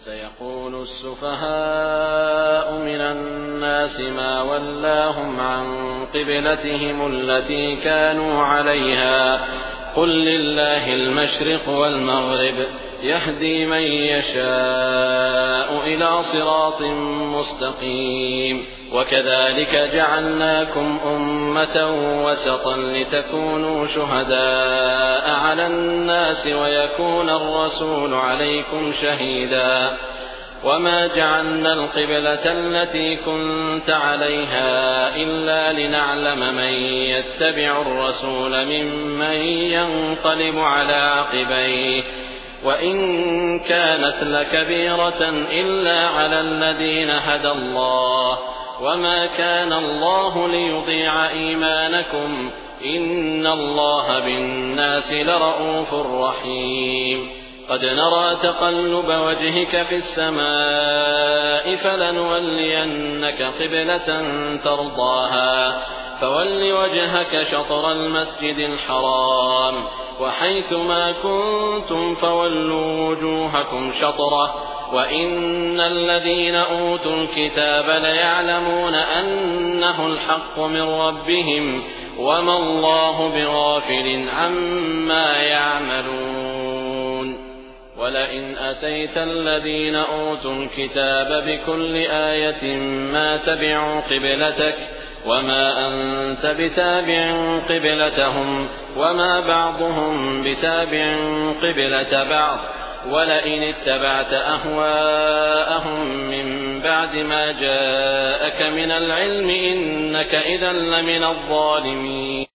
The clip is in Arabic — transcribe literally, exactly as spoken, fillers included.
سيقول السفهاء من الناس ما ولاهم عن قبلتهم التي كانوا عليها قل لله المشرق والمغرب يهدي من يشاء إلى صراط مستقيم وكذلك جعلناكم أمة وسطا لتكونوا شهداء على الناس ويكون الرسول عليكم شهيدا وما جعلنا القبلة التي كنت عليها إلا لنعلم من يتبع الرسول ممن ينقلب على عقبيه وإن كانت لكبيرة إلا على الذين هدى الله وما كان الله ليضيع إيمانكم إن الله بالناس لرءوف رحيم قد نرى تقلب وجهك في السماء فلنولينك قبلة ترضاها فول وجهك شطر المسجد الحرام وحيث ما كنتم فولوا وجوهكم شطره وإن الذين أوتوا الكتاب ليعلمون أنه الحق من ربهم وما الله بغافل عما يعملون ولئن أتيت الذين أوتوا الكتاب بكل آية ما تبعوا قبلتك وما أنت بتابع قبلتهم وما بعضهم بتابع قبلة بعض ولئن اتبعت أهواءهم من بعد ما جاءك من العلم إنك إذا لمن الظالمين.